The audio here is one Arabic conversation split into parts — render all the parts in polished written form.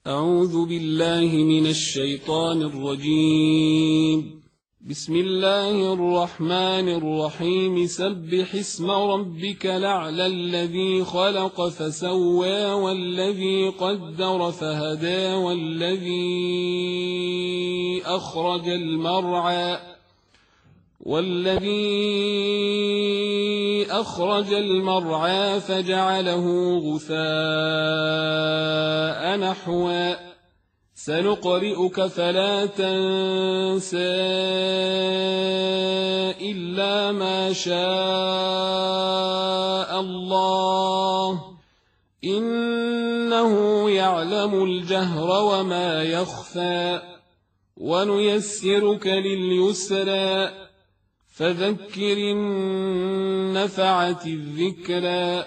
أعوذ بالله من الشيطان الرجيم. بسم الله الرحمن الرحيم. سبح اسم ربك الأعلى الذي خلق فسوى والذي قدر فهدى والذي أخرج المرعى فجعله غثاء نحوا. سنقرئك فلا تنسى إلا ما شاء الله إنه يعلم الجهر وما يخفى. ونيسرك لليسرى فذكر إن نفعت الذكرى.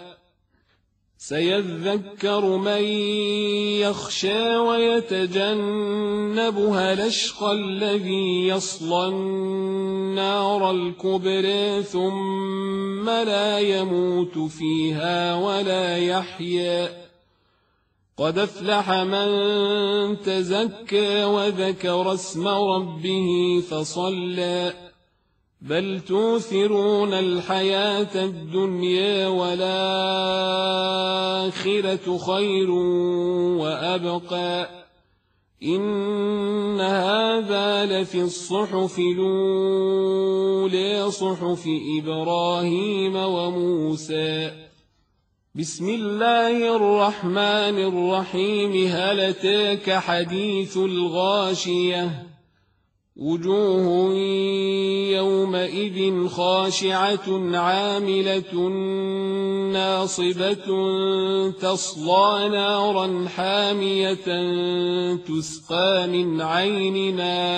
سيذكر من يخشى ويتجنبها الأشقى الذي يصلى النار الكبرى ثم لا يموت فيها ولا يحيا. قد أفلح من تزكى وذكر اسم ربه فصلى. بل توثرون الحياة الدنيا والآخرة خير وأبقى. إن هذا لفي الصحف الأولى صحف إبراهيم وموسى. بسم الله الرحمن الرحيم. هل أتاك حديث الغاشية؟ وجوه يومئذ خاشعة عاملة ناصبة تصلى نارا حامية تسقى من عين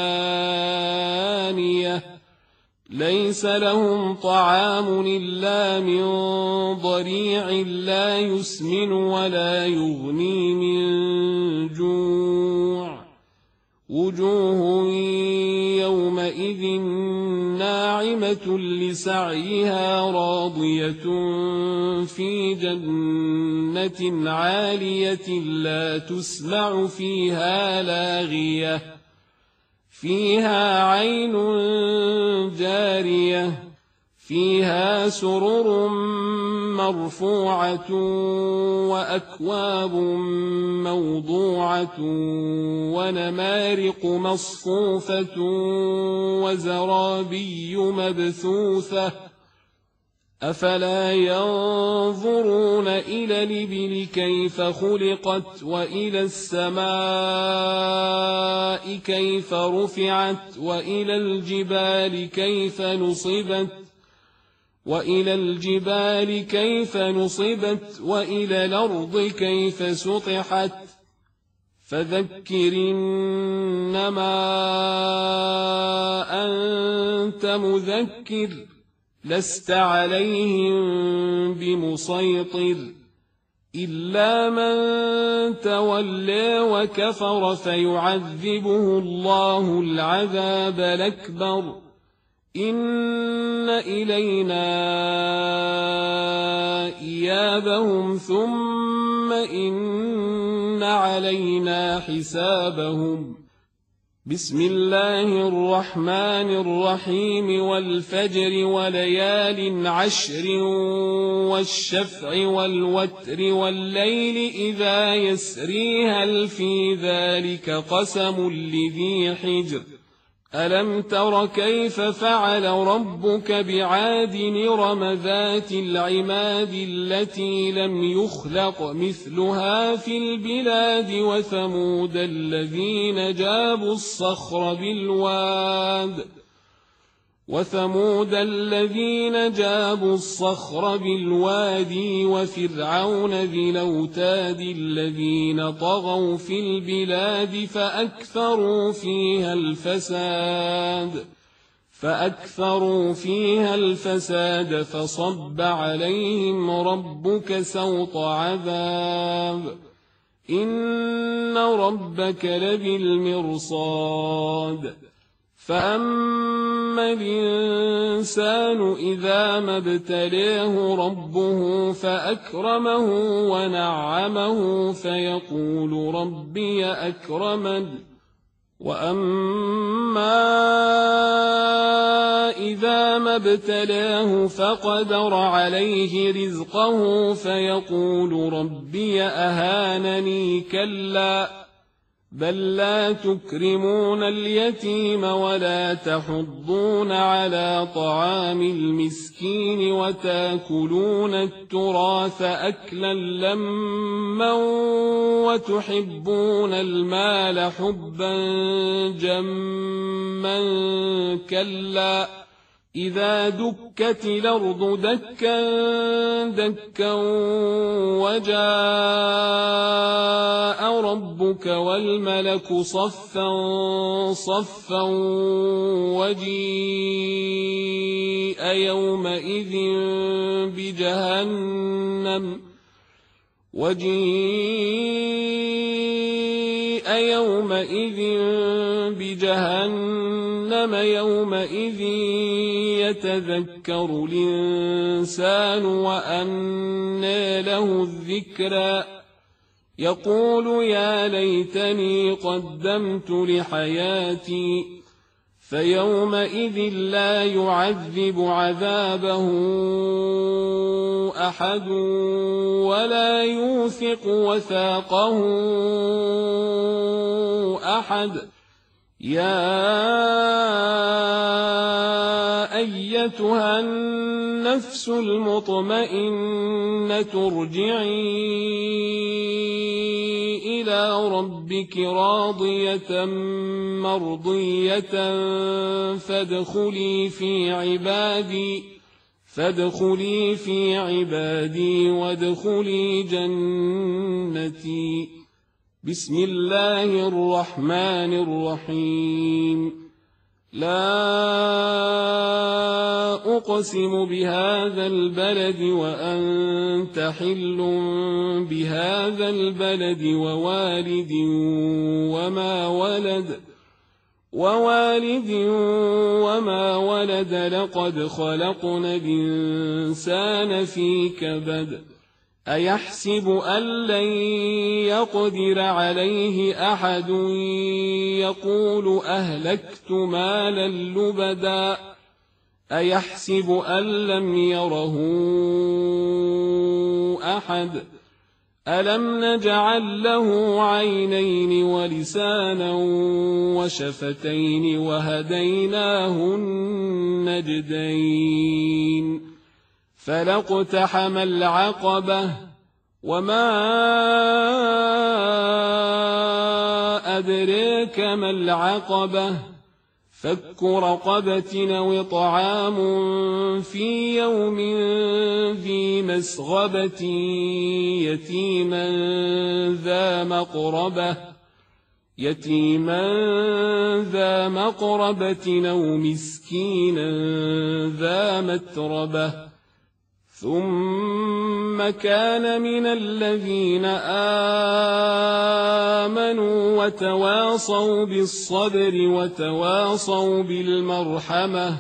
آنية ليس لهم طعام إلا من ضريع لا يسمن ولا يغني من جوع. وجوه يومئذ ناعمة لسعيها راضية في جنة عالية لا تسمع فيها لاغية فيها عين جارية فيها سرر مرفوعة وأكواب موضوعة ونمارق مصفوفة وزرابي مبثوثة. أفلا ينظرون إلى الإبل كيف خلقت وإلى السماء كيف رفعت وإلى الجبال كيف نصبت وإلى الأرض كيف سطحت. فذكر إنما أنت مذكر لست عليهم بمسيطر إلا من تولى وكفر فيعذبه الله العذاب الأكبر. إن إلينا إيابهم ثم إن علينا حسابهم. بسم الله الرحمن الرحيم. والفجر وليال عشر والشفع والوتر والليل إذا يسري هل في ذلك قسم لذي حجر. ألم تر كيف فعل ربك بعاد إرم ذات العماد التي لم يخلق مثلها في البلاد. وثمود الذين جابوا الصخر بالوادي وفرعون ذي الأوتاد الذين طغوا في البلاد فأكثروا فيها الفساد فصب عليهم ربك سوط عذاب. إن ربك لبالمرصاد فأما الإنسان إذا ما ابتلاه ربه فأكرمه ونعمه فيقول ربي أكرمن وأما إذا ما ابتلاه فقدر عليه رزقه فيقول ربي أهانني كلا بل لا تكرمون اليتيم ولا تحضون على طعام المسكين وتاكلون التراث أكلا لما وتحبون المال حبا جما كلا إذا دكت الأرض دكا دكا وجاء ربك والملك صفا صفا وجيء يومئذ بجهنم يومئذ يتذكر الإنسان وأنى له الذكرى يقول يا ليتني قدمت لحياتي فيومئذ لا يعذب عذابه أحد ولا يوثق وثاقه أحد يا أيتها النفس المطمئنة ارجعي إلى ربك راضية مرضية فادخلي في عبادي وادخلي جنتي. بسم الله الرحمن الرحيم. لا أقسم بهذا البلد وأنت حل بهذا البلد ووالد وما ولد لقد خلقنا الإنسان في كبد أيحسب أن لن يقدر عليه أحد يقول أهلكت مالا لبدا أيحسب أن لم يره أحد ألم نجعل له عينين ولسانا وشفتين وهديناه النجدين فلاقتحم العقبة وما أدريك ما العقبة فك رقبة أو طعام في يوم ذي مسغبة يتيما ذا مقربة أو مسكينا ذا متربة ثم كان من الذين آمنوا وتواصوا بالصبر وتواصوا بالمرحمة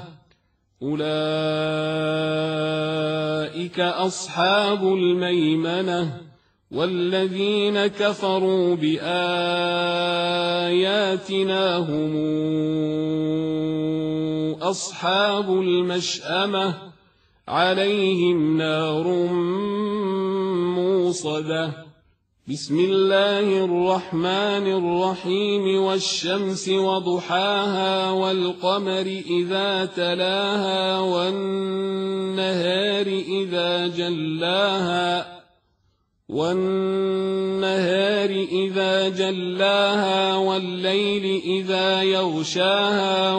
أولئك أصحاب الميمنة والذين كفروا بآياتنا هم أصحاب المشأمة عليهم نار موصدة. بسم الله الرحمن الرحيم. والشمس وضحاها والقمر إذا تلاها والنهار إذا جلاها والليل إذا يغشاها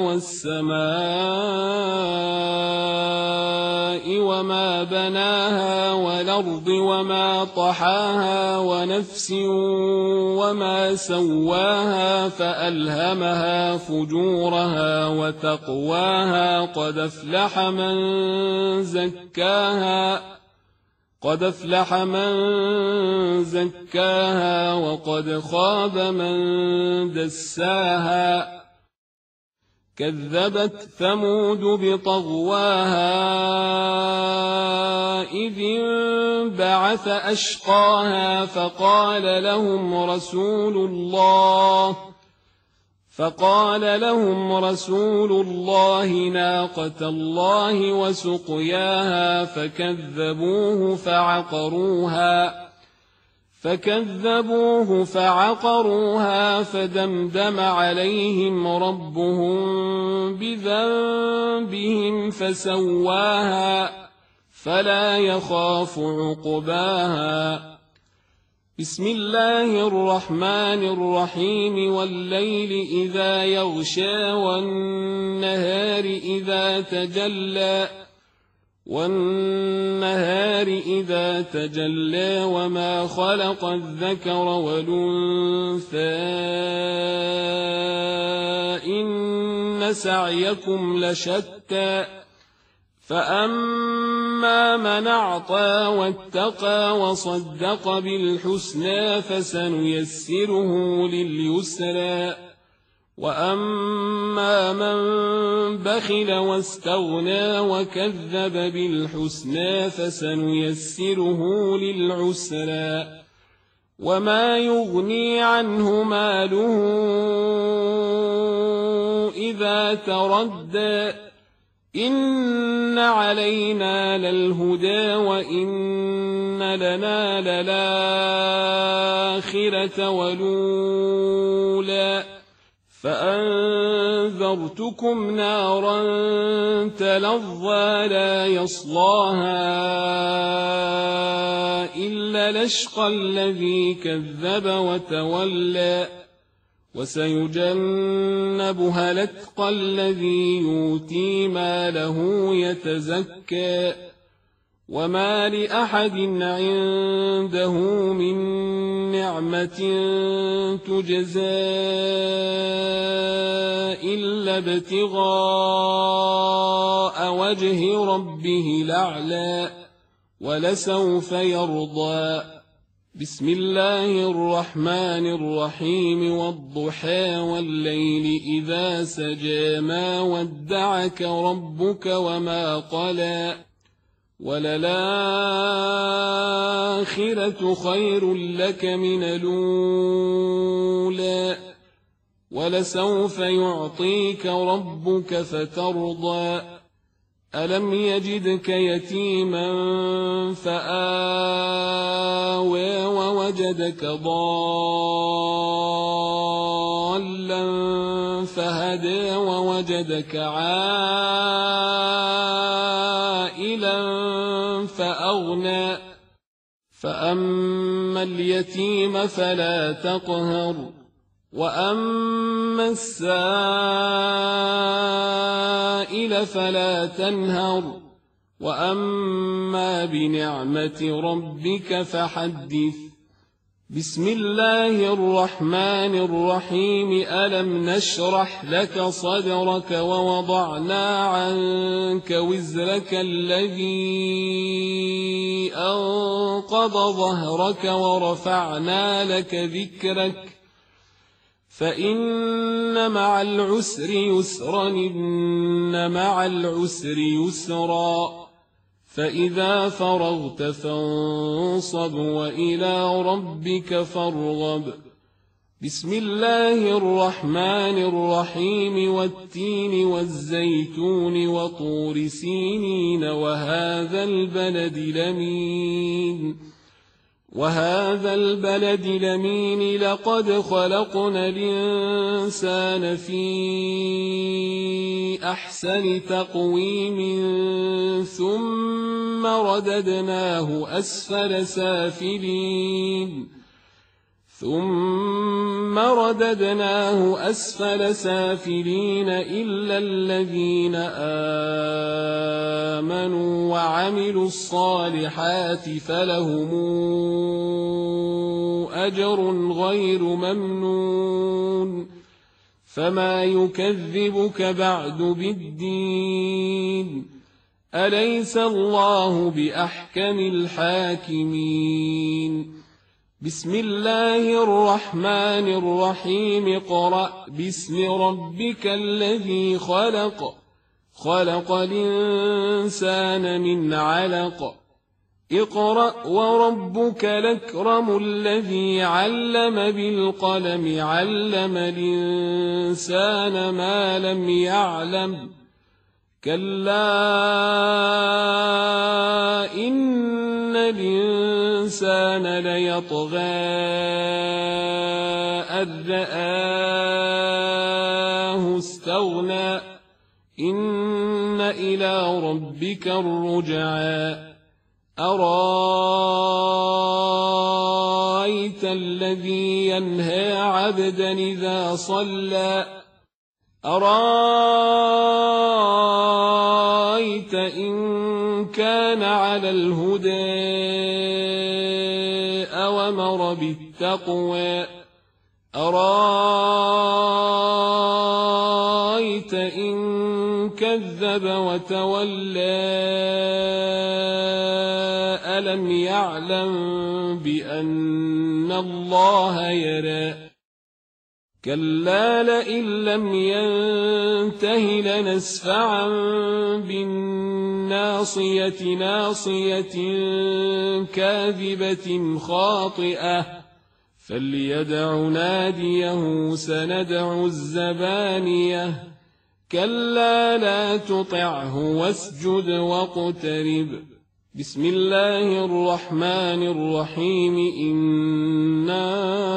والسماء وما بناها والأرض وما طحاها ونفس وما سواها فألهمها فجورها وتقواها قد أفلح من زكاها وقد خاب من دساها كذبت ثمود بطغواها إذ انبعث أشقاها فقال لهم رسول الله ناقة الله وسقياها فكذبوه فعقروها فدمدم عليهم ربهم بذنبهم فسواها فلا يخاف عقباها. بسم الله الرحمن الرحيم والليل إذا يغشى والنهار إذا تجلى وما خلق الذكر والأنثى إن سعيكم لشتى فأما من أعطى واتقى وصدق بالحسنى فسنيسره لليسرى وأما من بخل واستغنى وكذب بالحسنى فسنيسره للعسرى وما يغني عنه ماله إذا تردى إن علينا للهدى وإن لنا للآخرة والأولى فأنذرتكم نارا تلظى لا يصلاها إلا الأشقى الذي كذب وتولى وسيجنبها الأتقى الذي يؤتي ماله يتزكى وما لأحد عنده من نعمة تجزى إلا ابتغاء وجه ربه الأعلى ولسوف يرضى. بسم الله الرحمن الرحيم والضحى والليل إذا سجى ما ودعك ربك وما قلى وللآخرة خير لك من الأولى ولسوف يعطيك ربك فترضى ألم يجدك يتيما فآوى ووجدك ضالا فهدى ووجدك عائلا فأغنى فأما اليتيم فلا تقهر وأما السائل فلا تنهر وأما بنعمة ربك فحدث. بسم الله الرحمن الرحيم ألم نشرح لك صدرك ووضعنا عنك وزرك الذي أنقض ظهرك ورفعنا لك ذكرك فإن مع العسر يسرا إن مع العسر يسرا فإذا فرغت فانصب وإلى ربك فارغب. بسم الله الرحمن الرحيم والتين والزيتون وطور سينين وهذا البلد الأمين لقد خلقنا الإنسان في أحسن تقويم ثم رددناه أسفل سافلين إلا الذين آمنوا وعملوا الصالحات فلهم أجر غير ممنون فما يكذبك بعد بالدين أليس الله بأحكم الحاكمين بسم الله الرحمن الرحيم اقرأ باسم ربك الذي خلق خلق الإنسان من علق اقرأ وربك الأكرم الذي علم بالقلم علم الإنسان ما لم يعلم كلا إن الإنسان ليطغى أن رآه استغنى إن إلى ربك الرجعى أرأيت الذي ينهى عبدا إذا صلى أرأيت إن كان على الهدى أوامر بالتقوى أرأيت إن كذب وتولى ألم يعلم بأن الله يرى كلا لئن لم ينته لنسفعا بالناصية ناصية كاذبة خاطئة فليدع ناديه سندع الزبانية كلا لا تطعه واسجد واقترب بسم الله الرحمن الرحيم إنا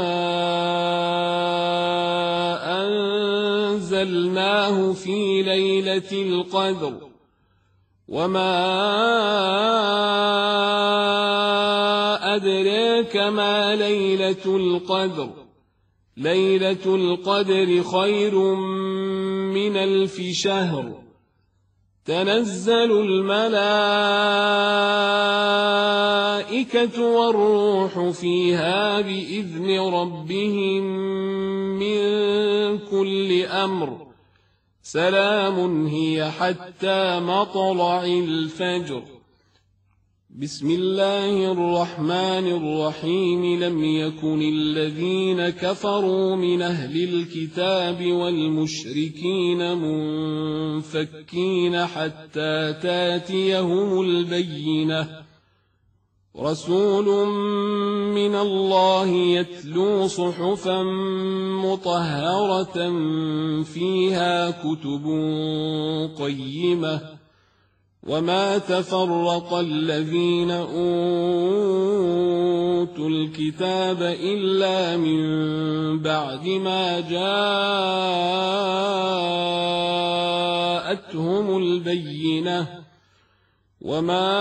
أنزلناه في ليلة القدر وما أدراك ما ليلة القدر ليلة القدر خير من 1000 شهر تنزل الملائكة والروح فيها بإذن ربهم من كل أمر سلام هي حتى مطلع الفجر بسم الله الرحمن الرحيم لم يكن الذين كفروا من أهل الكتاب والمشركين منفكين حتى تاتيهم البينة رسول من الله يتلو صحفا مطهرة فيها كتب قيمة وما تفرق الذين أوتوا الكتاب إلا من بعد ما جاءتهم البينة وما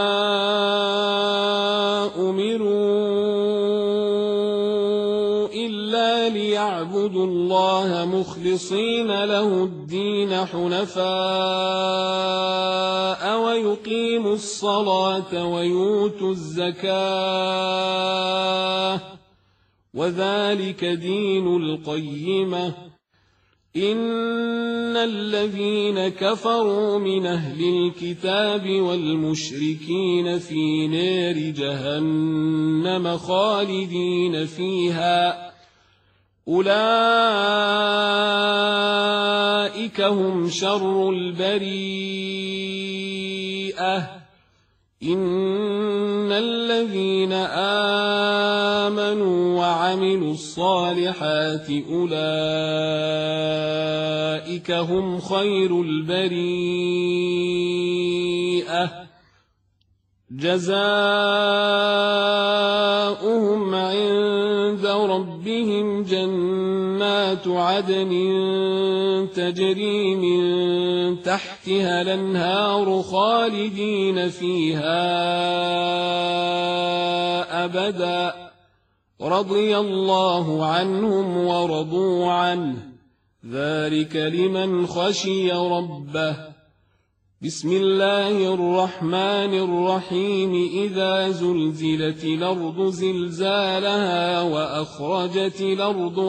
أمروا إلا ليعبدوا الله مخلصين له الدين حنفاء ويقيموا الصلاة ويؤتوا الزكاة وذلك دين القيمة إن الذين كفروا من أهل الكتاب والمشركين في نار جهنم خالدين فيها أولئك هم شر البريئة إن الذين آمنوا وعملوا الصالحات أولئك هم خير البريئة جزاؤهم عند ربهم جنات عدن تجري من تحتها الأنهار خالدين فيها أبدا رضي الله عنهم ورضوا عنه ذلك لمن خشي ربه بسم الله الرحمن الرحيم إذا زلزلت الأرض زلزالها وأخرجت الأرض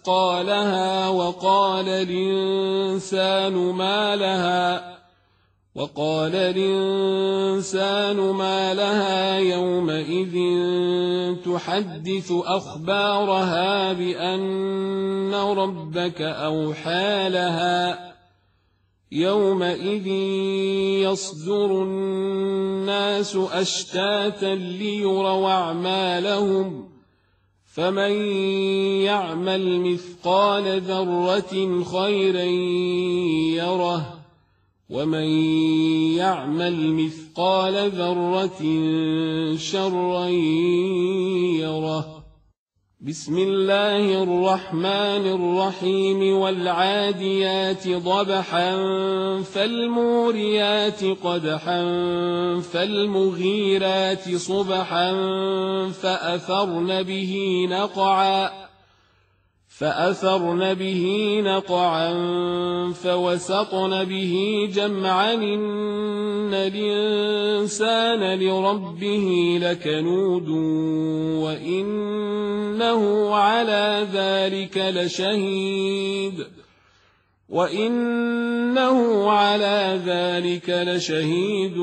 أثقالها وقال الإنسان ما لها وقال الإنسان ما لها يومئذ تحدث أخبارها بأن ربك أوحى لها يومئذ يصدر الناس أشتاتا ليروا أعمالهم فمن يعمل مثقال ذرة خيرا يره ومن يعمل مثقال ذرة شرا يره. بسم الله الرحمن الرحيم والعاديات ضبحا فالموريات قدحا فالمغيرات صبحا فأثرن به نقعا فوسطن به جمعا إن الإنسان لربه لكنود وإنه على ذلك لشهيد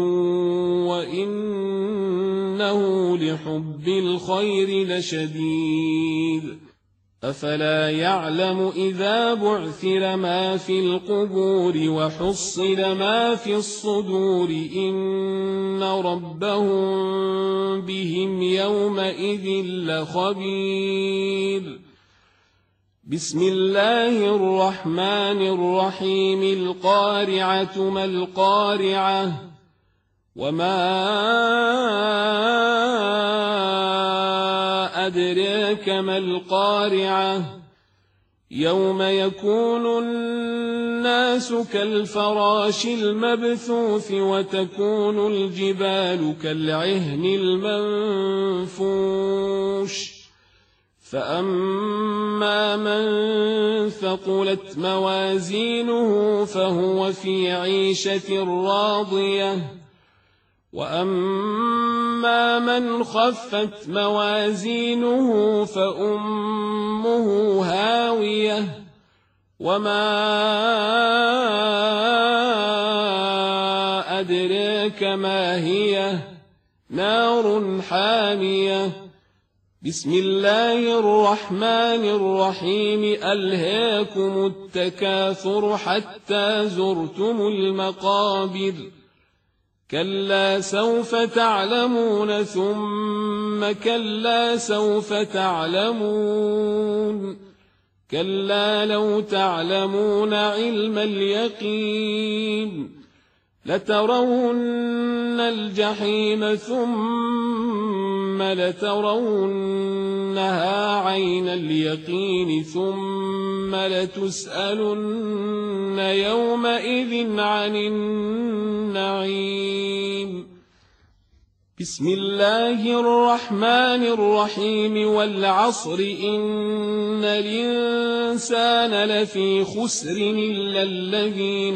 وإنه لحب الخير لشديد. أفلا يعلم إذا بعثر ما في القبور وحصل ما في الصدور إن ربهم بهم يومئذ لخبير. بسم الله الرحمن الرحيم القارعة ما القارعة وما أدراك ما القارعة يوم يكون الناس كالفراش المبثوث وتكون الجبال كالعهن المنفوش فأما من ثقلت موازينه فهو في عيشة راضية وأما من خفت موازينه فأمه هاوية وما أدراك ما هي نار حامية. بسم الله الرحمن الرحيم ألهاكم التكاثر حتى زرتم المقابر كلا سوف تعلمون ثم كلا سوف تعلمون كلا لو تعلمون علم اليقين لترون الجحيم ثم لترونها عين اليقين ثم لتسألن يومئذ عن النعيم. بسم الله الرحمن الرحيم والعصر إن الإنسان لفي خسر إلا الذين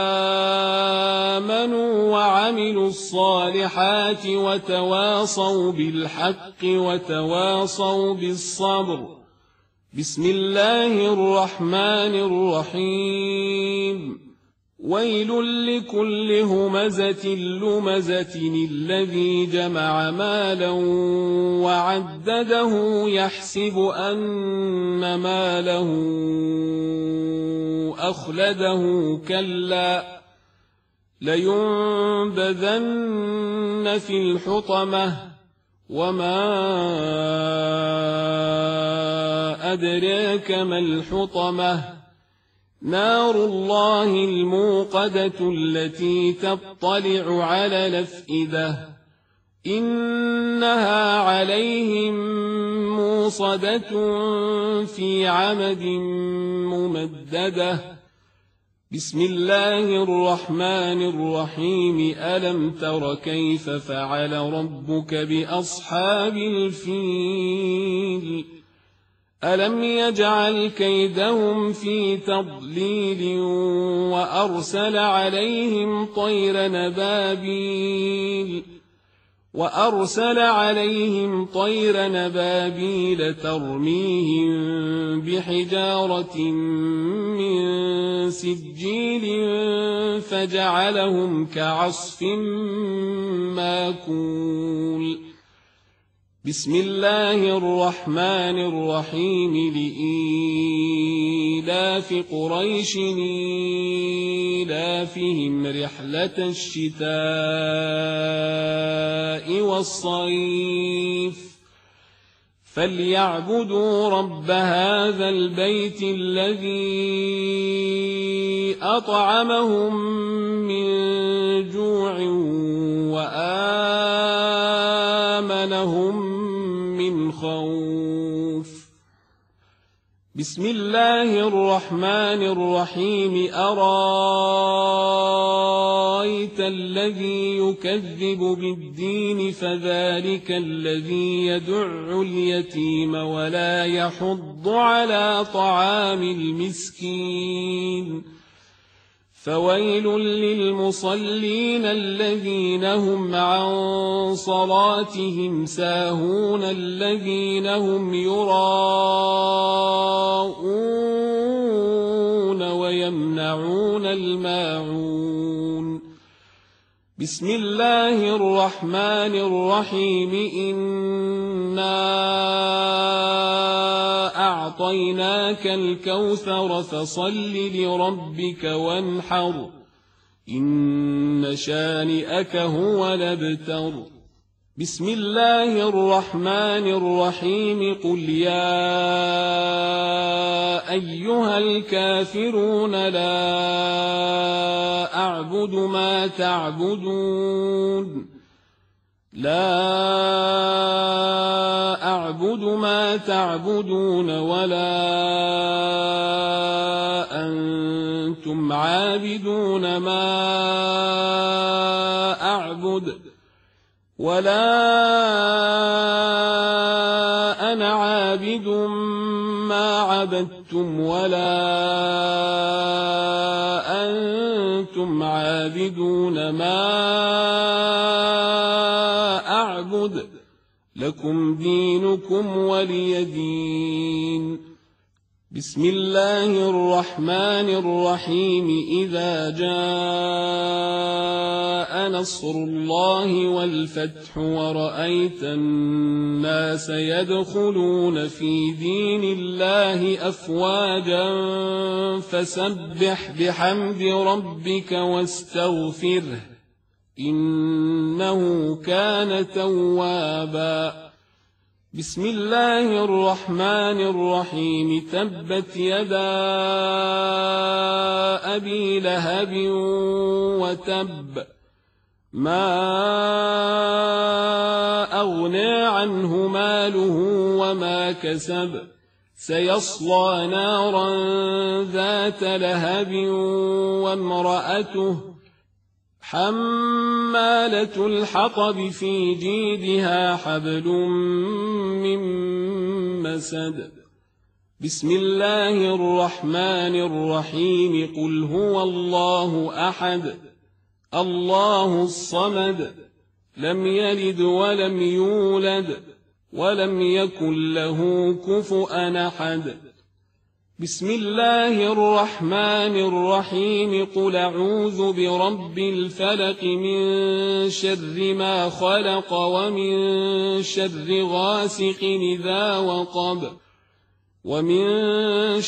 آمنوا وعملوا الصالحات وتواصوا بالحق وتواصوا بالصبر. بسم الله الرحمن الرحيم ويل لكل همزة لمزة الذي جمع مالا وعدده يحسب أن ماله أخلده كلا لينبذن في الحطمة وما أدراك ما الحطمة نار الله الموقدة التي تطلع على الأفئدة إنها عليهم موصدة في عمد ممددة. بسم الله الرحمن الرحيم ألم تر كيف فعل ربك بأصحاب الفيل ألم يجعل كيدهم في تضليل وأرسل عليهم طير نبابيل وأرسل عليهم طير نبابيل ترميهم بحجارة من سجيل فجعلهم كعصف ماكول. بسم الله الرحمن الرحيم. لإيلاف قريش إيلافهم رحلة الشتاء والصيف فليعبدوا رب هذا البيت الذي أطعمهم من جوع وآمنهم من خوف. بسم الله الرحمن الرحيم. أرأيت الذي يكذب بالدين فذلك الذي يدع اليتيم ولا يحض على طعام المسكين. فويل للمصلين الذين هم عن صلاتهم ساهون الذين هم يراءون ويمنعون الماعون. بسم الله الرحمن الرحيم. إنا أعطيناك الكوثر فصل لربك وانحر إن شانئك هو الأبتر. بسم الله الرحمن الرحيم. قل يا أيها الكافرون لا أعبد ما تعبدون ولا أنتم عابدون ما أعبد ولا أنا عابد ما عبدتم ولا أنتم عابدون ما أعبد لكم دينكم ولي دين. بسم الله الرحمن الرحيم. إذا جاء نصر الله والفتح ورأيت الناس يدخلون في دين الله أفواجا فسبح بحمد ربك واستغفره إنه كان توابا. بسم الله الرحمن الرحيم. تبت يدا أبي لهب وتب ما أغنى عنه ماله وما كسب سيصلى نارا ذات لهب وامرأته حمالة الحطب في جيدها حبل من مسد. بسم الله الرحمن الرحيم. قل هو الله أحد الله الصمد لم يلد ولم يولد ولم يكن له كفؤا أحد. بسم الله الرحمن الرحيم. قل أعوذ برب الفلق من شر ما خلق ومن شر غاسق إذا وقب ومن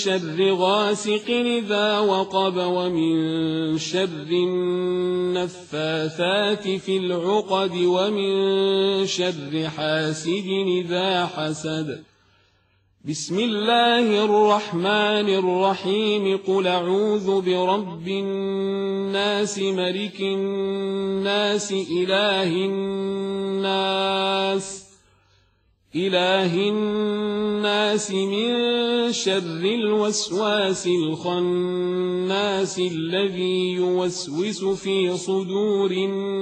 شر النفاثات في العقد ومن شر حاسد إذا حسد. بسم الله الرحمن الرحيم. قل أعوذ برب الناس ملك الناس إله الناس من شر الوسواس الخناس الذي يوسوس في صدور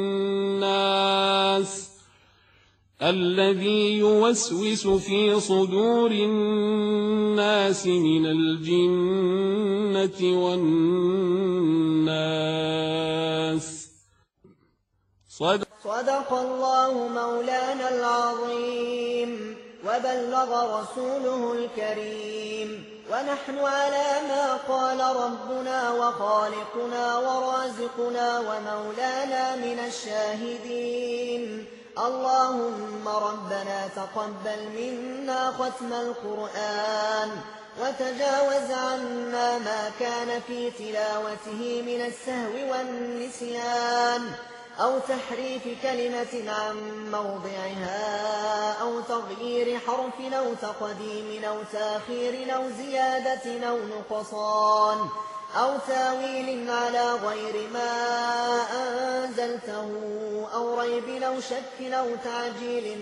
الناس من الجنة والناس. صدق صدق الله مولانا العظيم وبلغ رسوله الكريم، ونحن على ما قال ربنا وخالقنا ورازقنا ومولانا من الشاهدين. اللهم ربنا تقبل منا ختم القرآن، وتجاوز عنا ما كان في تلاوته من السهو والنسيان أو تحريف كلمة عن موضعها أو تغيير حرف أو تقديم أو تاخير أو زيادة أو نقصان أو تاويل على غير ما أنزلته أو ريب أو شك أو تعجيل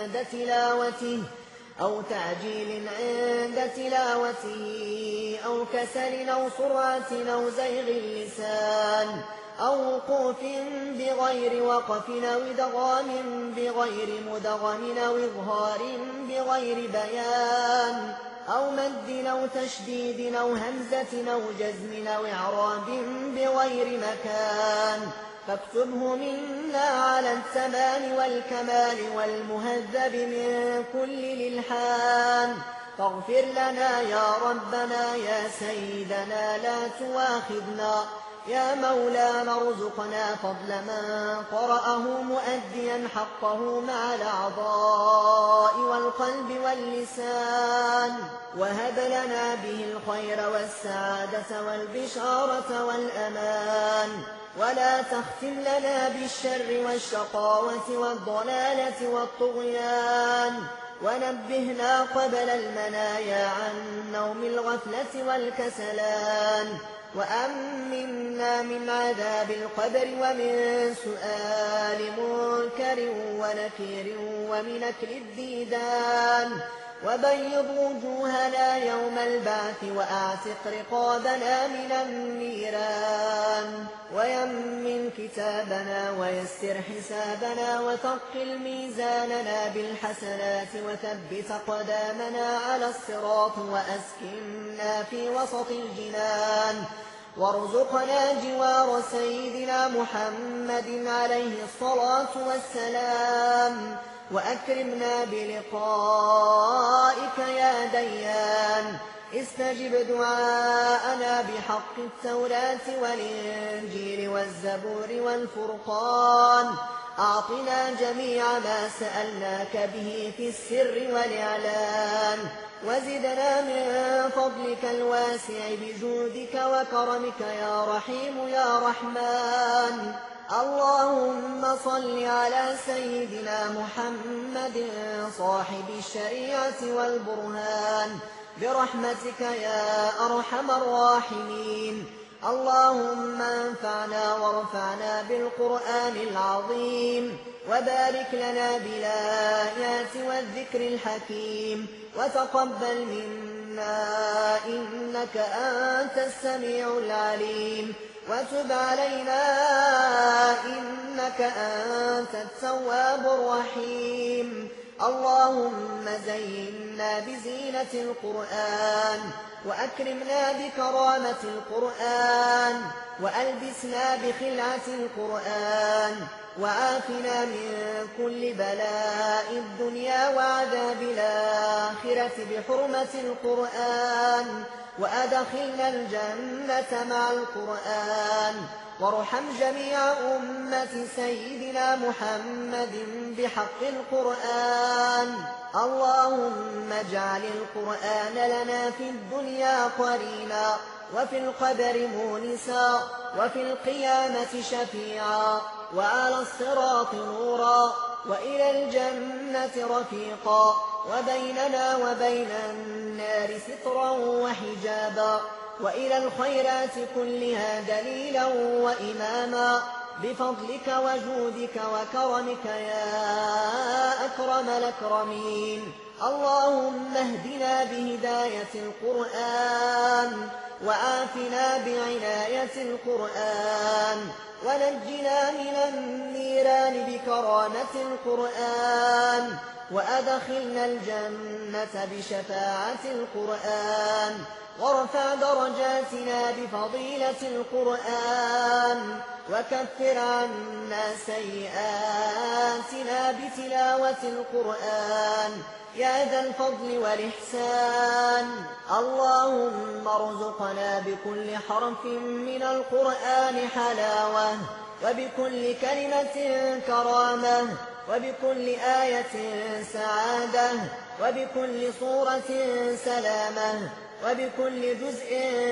عند تلاوته أو كسل أو سرعة أو زيغ اللسان أو وقوف بغير وقف أو إدغام بغير مدغم أو إظهار بغير بيان أو مد أو تشديد أو همزة أو جزم أو إعراب بغير مكان، فاكتبه منا على التمام والكمال والمهذب من كل الإلحان. فاغفر لنا يا ربنا يا سيدنا لا تواخذنا، يا مولانا ارزقنا فضل من قرأه مؤديا حقه مع الأعضاء والقلب واللسان، وهب لنا به الخير والسعادة والبشارة والأمان، ولا تختم لنا بالشر والشقاوة والضلالة والطغيان، ونبهنا قبل المنايا عن نوم الغفلة والكسلان، وأمنا من عذاب القبر ومن سؤال منكر ونكير ومن أكل الديدان، وبيض وجوهنا يوم البعث وأعتق رقابنا من النيران، ويمن كتابنا ويسر حسابنا وثقل ميزاننا بالحسنات وثبت قدامنا على الصراط وأسكننا في وسط الجنان، وارزقنا جوار سيدنا محمد عليه الصلاة والسلام، وأكرمنا بلقائك يا ديان. استجب دعاءنا بحق التوراة والإنجيل والزبور والفرقان، أعطنا جميع ما سألناك به في السر والإعلان، وزدنا من فضلك الواسع بجودك وكرمك يا رحيم يا رحمن. اللهم صل على سيدنا محمد صاحب الشريعة والبرهان برحمتك يا أرحم الراحمين. اللهم انفعنا وارفعنا بالقرآن العظيم، وبارك لنا بالآيات والذكر الحكيم، وتقبل منا إنك أنت السميع العليم، وتب علينا إنك أنت التواب الرحيم. اللهم زينا بزينة القرآن، وأكرمنا بكرامة القرآن، وألبسنا بخلعة القرآن، وعافنا من كل بلاء الدنيا وعذاب الآخرة بحرمة القرآن، وأدخلنا الجنة مع القرآن، وارحم جميع أمة سيدنا محمد بحق القرآن. اللهم اجعل القرآن لنا في الدنيا قرينا، وفي القبر مونسا، وفي القيامة شفيعا، وعلى الصراط نورا، وإلى الجنة رفيقا، وبيننا وبين النار سترا وحجابا، وإلى الخيرات كلها دليلا وإماما، بفضلك وجودك وكرمك يا أكرم الأكرمين. اللهم اهدنا بهداية القرآن، وعافنا بعناية القرآن، ونجنا من النيران بكرامة القرآن، وأدخلنا الجنة بشفاعة القرآن. وارفع درجاتنا بفضيلة القرآن وكفر عنا سيئاتنا بتلاوة القرآن يا ذا الفضل والإحسان. اللهم ارزقنا بكل حرف من القرآن حلاوة وبكل كلمة كرامة وبكل آية سعادة وبكل صورة سلامة وبكل جزء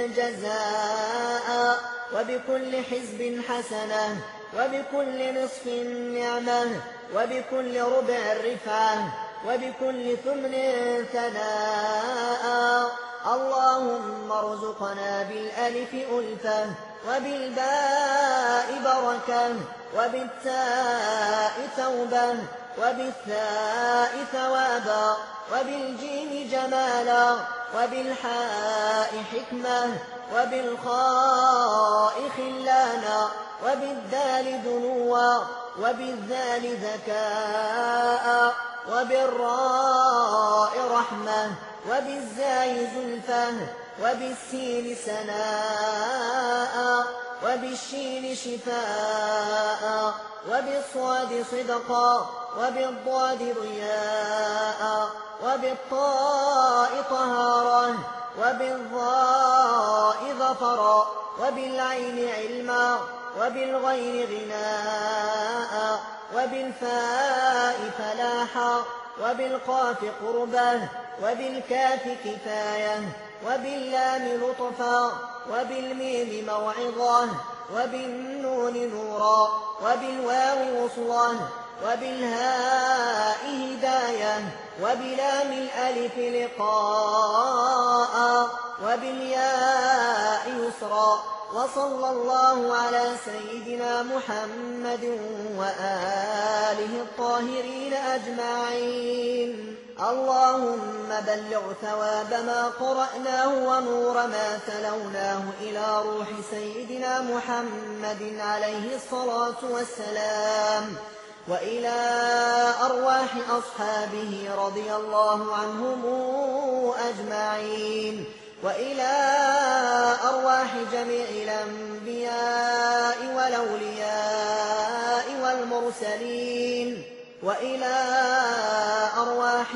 جزاء وبكل حزب حسنة وبكل نصف نعمة وبكل ربع رفعة وبكل ثمن ثناء. اللهم ارزقنا بالألف ألفة وبالباء بركة وبالتاء توبة وبالثاء ثوابا وبالجيم جمالا وبالحاء حكمة وبالخاء خلانا وبالدال دنوا وبالذال ذكاء وبالراء رحمة وبالزاي زلفة وبالسين سناء وبالشين شفاء وبالصاد صدقا وبالضاد ضياء وبالطاء طهارا وبالظاء ظفرا وبالعين علما وبالغين غناء وبالفاء فلاحا وبالقاف قربة وبالكاف كفاية وباللام لطفا وبالميم موعظة وبالنون نورا وبالواو وصلا وبالهاء هداية وبلام الألف لقاء وبالياء يسرا. وصلى الله على سيدنا محمد وآله الطاهرين أجمعين. اللهم بلغ ثواب ما قرأناه ونور ما تلوناه إلى روح سيدنا محمد عليه الصلاة والسلام وإلى أرواح أصحابه رضي الله عنهم أجمعين وإلى أرواح جميع الأنبياء والأولياء والمرسلين وإلى أرواح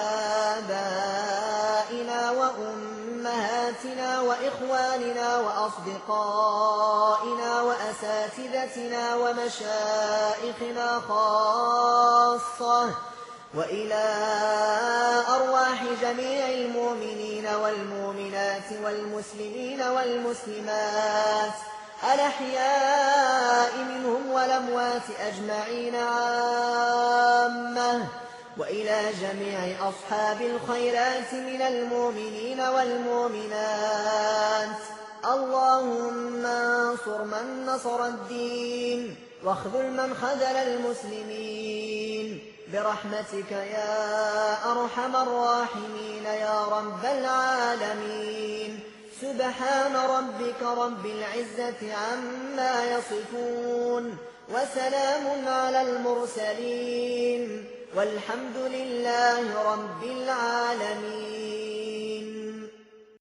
آبائنا وأمهاتنا وإخواننا وأصدقائنا وأساتذتنا ومشائخنا خاصة وإلى أرواح جميع المؤمنين والمؤمنات والمسلمين والمسلمات الأحياء منهم والأموات أجمعين عامة وإلى جميع أصحاب الخيرات من المؤمنين والمؤمنات. اللهم انصر من نصر الدين واخذل من خذل المسلمين برحمتك يا أرحم الراحمين يا رب العالمين. سبحان ربك رب العزة عما يصفون وسلام على المرسلين والحمد لله رب العالمين.